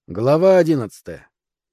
Глава 11.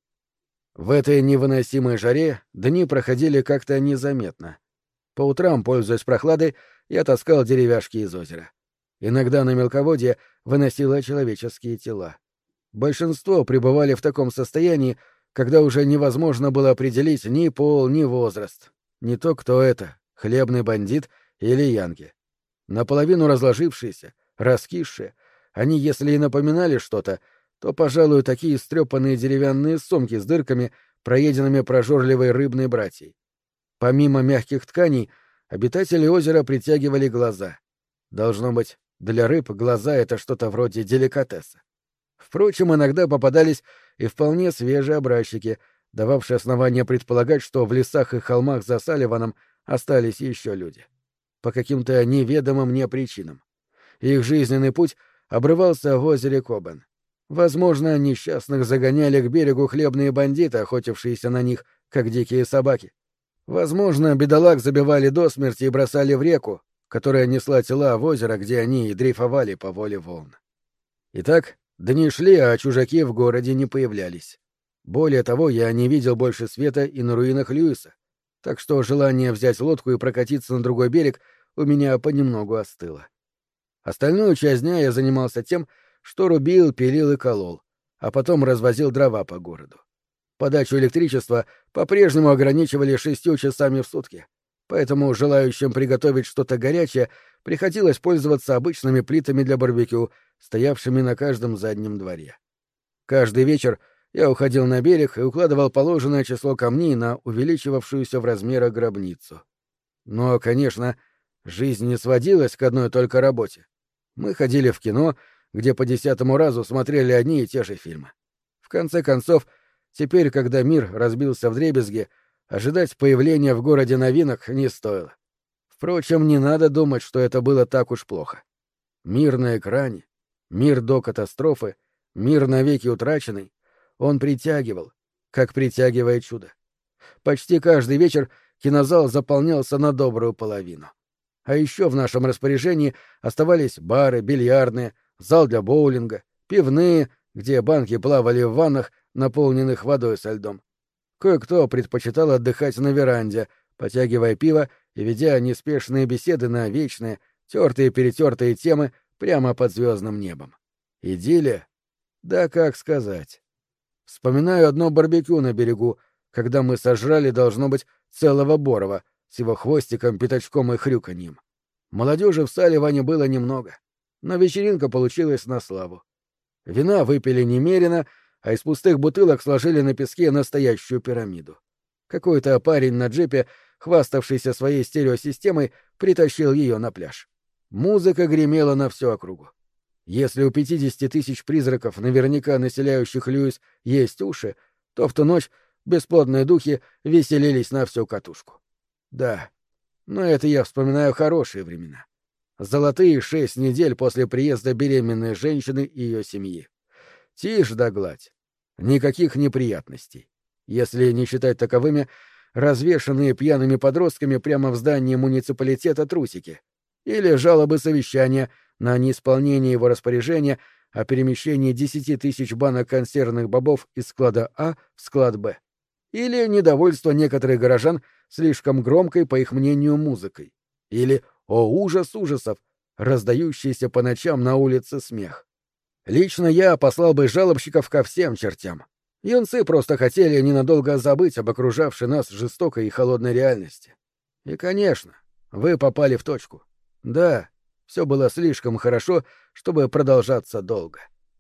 В этой невыносимой жаре дни проходили как-то незаметно. По утрам, пользуясь прохладой, я таскал деревяшки из озера. Иногда на мелководье выносило человеческие тела. Большинство пребывали в таком состоянии, когда уже невозможно было определить ни пол, ни возраст. Не то кто это — хлебный бандит или янки. Наполовину разложившиеся, раскисшие, они, если и напоминали что-то, то, пожалуй, такие стрёпанные деревянные сумки с дырками, проеденными прожорливой рыбной братьей. Помимо мягких тканей, обитатели озера притягивали глаза. Должно быть, для рыб глаза — это что-то вроде деликатеса. Впрочем, иногда попадались и вполне свежие образчики, дававшие основания предполагать, что в лесах и холмах за Салливаном остались еще люди. По каким-то неведомым мне причинам. Их жизненный путь обрывался в озере Кобен. Возможно, несчастных загоняли к берегу хлебные бандиты, охотившиеся на них, как дикие собаки. Возможно, бедолаг забивали до смерти и бросали в реку, которая несла тела в озеро, где они и дрейфовали по воле волн. Итак, дни шли, а чужаки в городе не появлялись. Более того, я не видел больше света и на руинах Льюиса, так что желание взять лодку и прокатиться на другой берег у меня понемногу остыло. Остальную часть дня я занимался тем, что рубил, пилил и колол, а потом развозил дрова по городу. Подачу электричества по-прежнему ограничивали 6 часами в сутки, поэтому желающим приготовить что-то горячее приходилось пользоваться обычными плитами для барбекю, стоявшими на каждом заднем дворе. Каждый вечер я уходил на берег и укладывал положенное число камней на увеличивавшуюся в размерах гробницу. Но, конечно, жизнь не сводилась к одной только работе. Мы ходили в кино, где по 10-му разу смотрели одни и те же фильмы. В конце концов, теперь, когда мир разбился вдребезги, ожидать появления в городе новинок не стоило. Впрочем, не надо думать, что это было так уж плохо. Мир на экране, мир до катастрофы, мир навеки утраченный, он притягивал, как притягивает чудо. Почти каждый вечер кинозал заполнялся на добрую половину. А еще в нашем распоряжении оставались бары, бильярдные, зал для боулинга, пивные, где банки плавали в ваннах, наполненных водой со льдом. Кое-кто предпочитал отдыхать на веранде, потягивая пиво и ведя неспешные беседы на вечные, тертые-перетертые темы прямо под звездным небом. Идиллия? Да как сказать. Вспоминаю одно барбекю на берегу, когда мы сожрали, должно быть, целого борова с его хвостиком, пятачком и хрюканьем. Молодежи в Салливане было немного, но вечеринка получилась на славу. Вина выпили немерено, а из пустых бутылок сложили на песке настоящую пирамиду. Какой-то парень на джипе, хваставшийся своей стереосистемой, притащил ее на пляж. Музыка гремела на всю округу. Если у 50 тысяч призраков, наверняка населяющих Льюис, есть уши, то в ту ночь бесплодные духи веселились на всю катушку. Да, но это я вспоминаю хорошие времена. Золотые 6 недель после приезда беременной женщины и ее семьи. Тишь да гладь. Никаких неприятностей. Если не считать таковыми развешанные пьяными подростками прямо в здании муниципалитета трусики. Или жалобы совещания на неисполнение его распоряжения о перемещении 10 тысяч банок консервных бобов из склада А в склад Б. Или недовольство некоторых горожан слишком громкой, по их мнению, музыкой. Или, о ужас ужасов, раздающийся по ночам на улице смех. Лично я послал бы жалобщиков ко всем чертям. Юнцы просто хотели ненадолго забыть об окружавшей нас жестокой и холодной реальности. И, конечно, вы попали в точку. Да, все было слишком хорошо, чтобы продолжаться долго.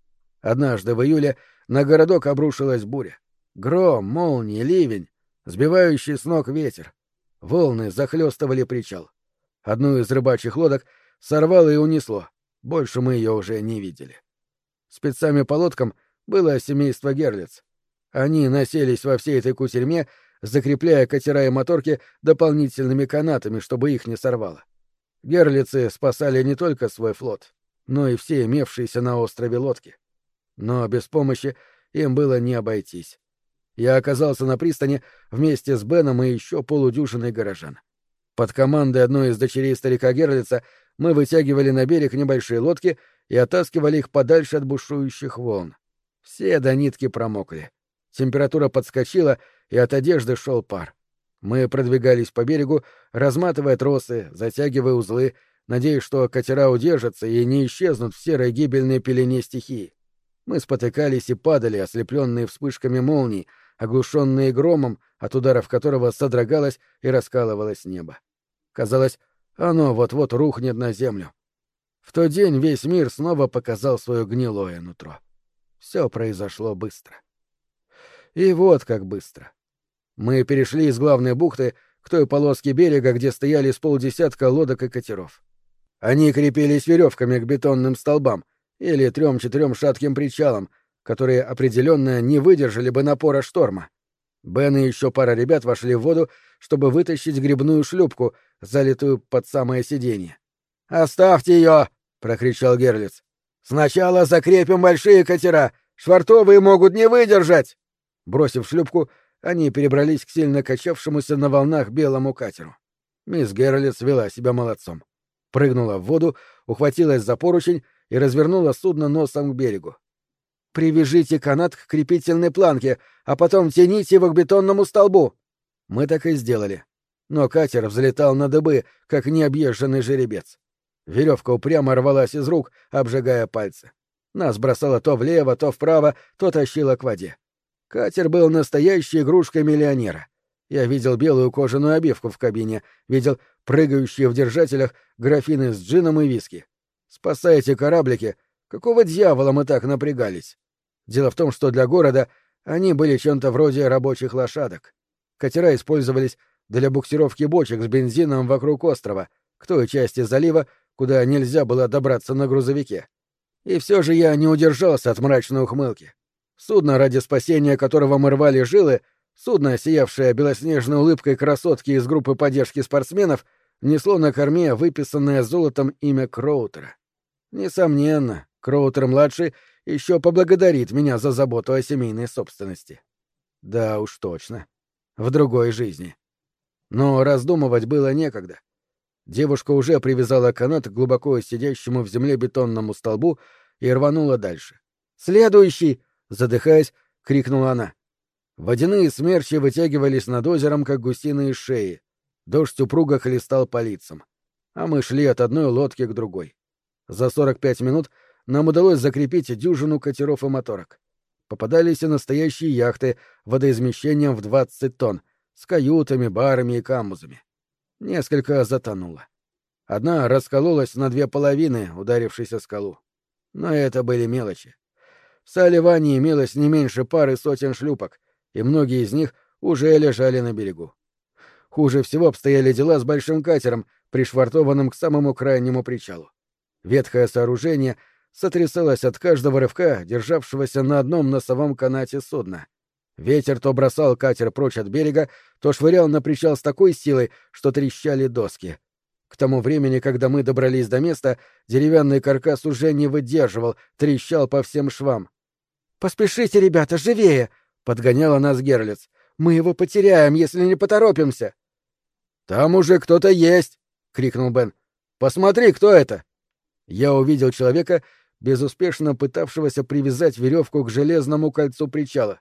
Однажды в июле на городок обрушилась буря. Гром, молнии, ливень, сбивающий с ног ветер. Волны захлестывали причал. Одну из рыбачьих лодок сорвало и унесло. Больше мы ее уже не видели. Спецами по лодкам было семейство Герлиц. Они носились во всей этой кутерьме, закрепляя катера и моторки дополнительными канатами, чтобы их не сорвало. Герлицы спасали не только свой флот, но и все имевшиеся на острове лодки. Но без помощи им было не обойтись. Я оказался на пристани вместе с Беном и еще полудюжиной горожан. Под командой одной из дочерей старика Герлица мы вытягивали на берег небольшие лодки и оттаскивали их подальше от бушующих волн. Все до нитки промокли. Температура подскочила, и от одежды шел пар. Мы продвигались по берегу, разматывая тросы, затягивая узлы, надеясь, что катера удержатся и не исчезнут в серой гибельной пелене стихии. Мы спотыкались и падали, ослепленные вспышками молний, оглушенные громом, от ударов которого содрогалось и раскалывалось небо. Казалось, оно вот-вот рухнет на землю. В тот день весь мир снова показал свое гнилое нутро. Все произошло быстро. И вот как быстро. Мы перешли из главной бухты к той полоске берега, где стояли с полдесятка лодок и катеров. Они крепились веревками к бетонным столбам или 3-4 шатким причалам, которые определенно не выдержали бы напора шторма. Бен и еще пара ребят вошли в воду, чтобы вытащить гребную шлюпку, залитую под самое сиденье. «Оставьте ее!» — прокричал Герлиц. «Сначала закрепим большие катера! Швартовые могут не выдержать!» Бросив шлюпку, они перебрались к сильно качавшемуся на волнах белому катеру. Мисс Герлиц вела себя молодцом. Прыгнула в воду, ухватилась за поручень и развернула судно носом к берегу. «Привяжите канат к крепительной планке, а потом тяните его к бетонному столбу!» Мы так и сделали. Но катер взлетал на дыбы, как необъезженный жеребец. Веревка упрямо рвалась из рук, обжигая пальцы. Нас бросало то влево, то вправо, то тащило к воде. Катер был настоящей игрушкой миллионера. Я видел белую кожаную обивку в кабине, видел прыгающие в держателях графины с джином и виски. Спасая эти кораблики, какого дьявола мы так напрягались? Дело в том, что для города они были чем-то вроде рабочих лошадок. Катера использовались для буксировки бочек с бензином вокруг острова, к той части залива, куда нельзя было добраться на грузовике. И все же я не удержался от мрачной ухмылки. Судно, ради спасения которого мы рвали жилы, судно, сиявшее белоснежной улыбкой красотки из группы поддержки спортсменов, несло на корме выписанное золотом имя Кроутера. Несомненно, Кроутер-младший еще поблагодарит меня за заботу о семейной собственности. Да уж точно. В другой жизни. Но раздумывать было некогда. Девушка уже привязала канат к глубоко сидящему в земле бетонному столбу и рванула дальше. «Следующий!» — задыхаясь, крикнула она. Водяные смерчи вытягивались над озером, как гусиные шеи. Дождь упруго хлестал по лицам. А мы шли от одной лодки к другой. За 45 минут нам удалось закрепить дюжину катеров и моторок. Попадались и настоящие яхты водоизмещением в 20 тонн, с каютами, барами и камбузами. Несколько затонуло. Одна раскололась на 2 половины, ударившись о скалу. Но это были мелочи. В Салливане имелось не меньше пары сотен шлюпок, и многие из них уже лежали на берегу. Хуже всего обстояли дела с большим катером, пришвартованным к самому крайнему причалу. Ветхое сооружение сотрясалось от каждого рывка, державшегося на одном носовом канате судна. Ветер то бросал катер прочь от берега, то швырял на причал с такой силой, что трещали доски. К тому времени, когда мы добрались до места, деревянный каркас уже не выдерживал, трещал по всем швам. «Поспешите, ребята, живее!» — подгоняла нас Герлиц. «Мы его потеряем, если не поторопимся!» «Там уже кто-то есть!» — крикнул Бен. «Посмотри, кто это!» Я увидел человека, безуспешно пытавшегося привязать веревку к железному кольцу причала.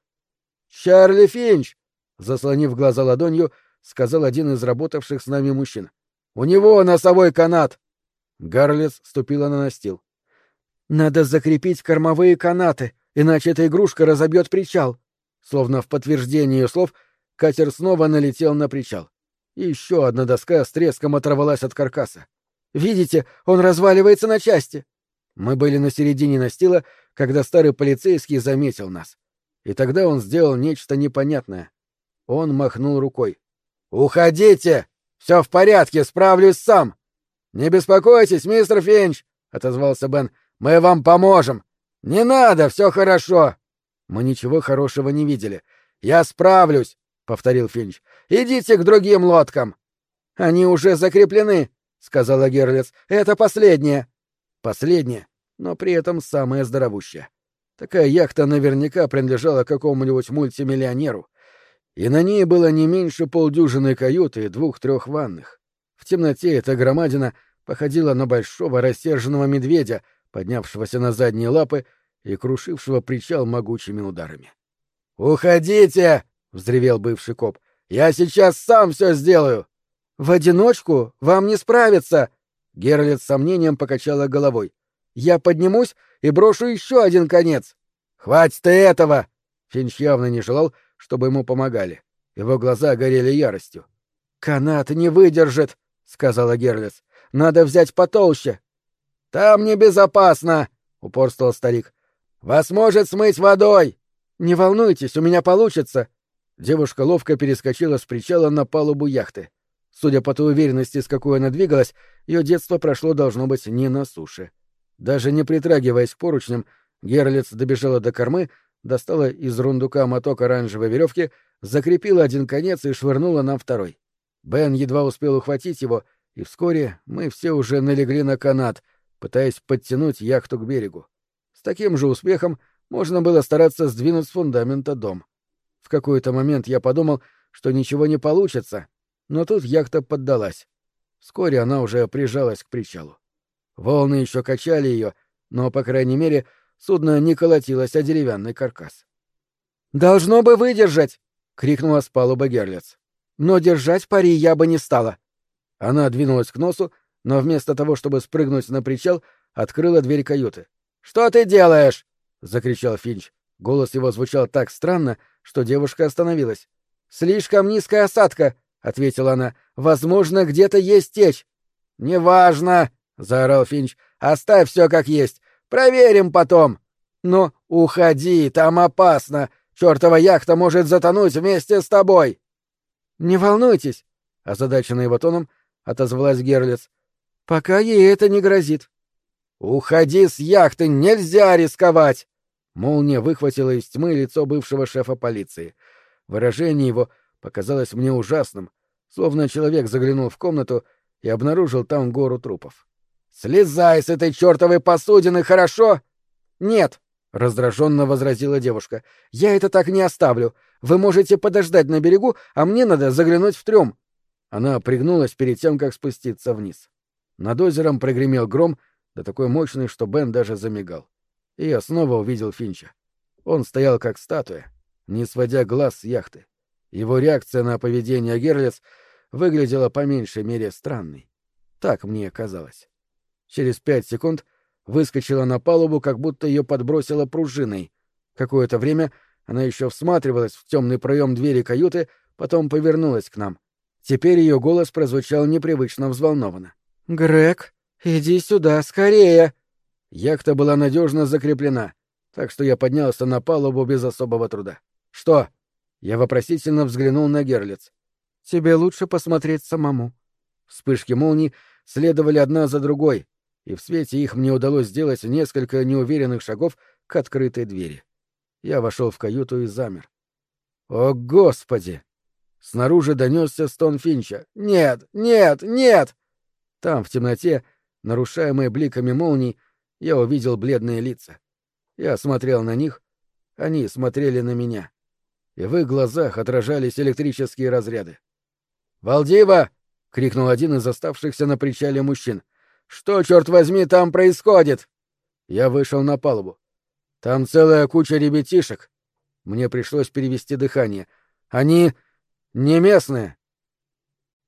«Чарли Финч!» — заслонив глаза ладонью, сказал один из работавших с нами мужчин. «У него носовой канат!» Гарлиц ступила на настил. «Надо закрепить кормовые канаты, иначе эта игрушка разобьет причал». Словно в подтверждение ее слов, катер снова налетел на причал. И еще одна доска с треском оторвалась от каркаса. «Видите, он разваливается на части!» Мы были на середине настила, когда старый полицейский заметил нас. И тогда он сделал нечто непонятное. Он махнул рукой. «Уходите! Все в порядке, справлюсь сам!» «Не беспокойтесь, мистер Финч!» — отозвался Бен. «Мы вам поможем!» «Не надо, все хорошо!» Мы ничего хорошего не видели. «Я справлюсь!» — повторил Финч. «Идите к другим лодкам!» «Они уже закреплены!» — сказала Герлиц. «Это последнее!» «Последнее, но при этом самое здоровущее. Такая яхта наверняка принадлежала какому-нибудь мультимиллионеру. И на ней было не меньше полдюжины кают и 2-3 ванных. В темноте эта громадина походила на большого рассерженного медведя, поднявшегося на задние лапы и крушившего причал могучими ударами. «Уходите!» — взревел бывший коп. «Я сейчас сам все сделаю!» «В одиночку вам не справиться!» Геральт с сомнением покачала головой. «Я поднимусь и брошу еще один конец!» «Хватит и этого!» Финч явно не желал, чтобы ему помогали. Его глаза горели яростью. «Канат не выдержит!» — сказала Герлиц. «Надо взять потолще!» «Там небезопасно!» — упорствовал старик. «Вас может смыть водой!» «Не волнуйтесь, у меня получится!» Девушка ловко перескочила с причала на палубу яхты. Судя по той уверенности, с какой она двигалась, ее детство прошло, должно быть, не на суше. Даже не притрагиваясь к поручням, Герлиц добежала до кормы, достала из рундука моток оранжевой веревки, закрепила один конец и швырнула нам второй. Бен едва успел ухватить его, и вскоре мы все уже налегли на канат, пытаясь подтянуть яхту к берегу. С таким же успехом можно было стараться сдвинуть с фундамента дом. В какой-то момент я подумал, что ничего не получится, но тут яхта поддалась. Вскоре она уже прижалась к причалу. Волны еще качали ее, но, по крайней мере, судно не колотилось о деревянный каркас. «Должно бы выдержать!» — крикнула с палубы Герлиц. «Но держать пари я бы не стала». Она двинулась к носу, но вместо того, чтобы спрыгнуть на причал, открыла дверь каюты. «Что ты делаешь?» — закричал Финч. Голос его звучал так странно, что девушка остановилась. «Слишком низкая осадка», — ответила она. «Возможно, где-то есть течь». «Неважно», — заорал Финч. «Оставь все как есть. Проверим потом». «Но уходи, там опасно. Чёртова яхта может затонуть вместе с тобой». «Не волнуйтесь», — озадаченная его тоном отозвалась Герлиц. «Пока ей это не грозит». «Уходи с яхты, нельзя рисковать!» Молния выхватила из тьмы лицо бывшего шефа полиции. Выражение его показалось мне ужасным, словно человек заглянул в комнату и обнаружил там гору трупов. «Слезай с этой чертовой посудины, хорошо?» «Нет», — раздраженно возразила девушка, — «я это так не оставлю. Вы можете подождать на берегу, а мне надо заглянуть в трюм». Она пригнулась перед тем, как спуститься вниз. Над озером прогремел гром, да такой мощный, что Бен даже замигал. И я снова увидел Финча. Он стоял как статуя, не сводя глаз с яхты. Его реакция на поведение Герлиц выглядела по меньшей мере странной. Так мне казалось. Через 5 секунд выскочила на палубу, как будто ее подбросило пружиной. Какое-то время она еще всматривалась в темный проем двери каюты, потом повернулась к нам. Теперь ее голос прозвучал непривычно взволнованно. «Грег, иди сюда, скорее!» Яхта была надежно закреплена, так что я поднялся на палубу без особого труда. «Что?» Я вопросительно взглянул на Герлиц. «Тебе лучше посмотреть самому». Вспышки молний следовали одна за другой, и в свете их мне удалось сделать несколько неуверенных шагов к открытой двери. Я вошел в каюту и замер. «О, Господи!» Снаружи донесся стон Финча. «Нет! Нет! Нет!» Там, в темноте, нарушаемой бликами молний, я увидел бледные лица. Я смотрел на них, они смотрели на меня. И в их глазах отражались электрические разряды. «Валдива!» — крикнул один из оставшихся на причале мужчин. «Что, черт возьми, там происходит?» Я вышел на палубу. «Там целая куча ребятишек». Мне пришлось перевести дыхание. «Они не местные».